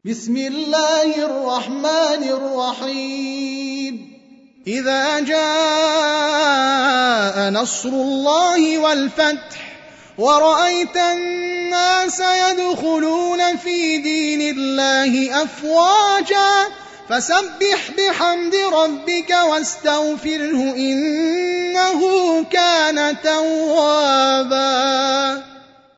بسم الله الرحمن الرحيم إذا جاء نصر الله والفتح ورأيت الناس يدخلون في دين الله أفواجا فسبح بحمد ربك واستغفره إنه كان توابا.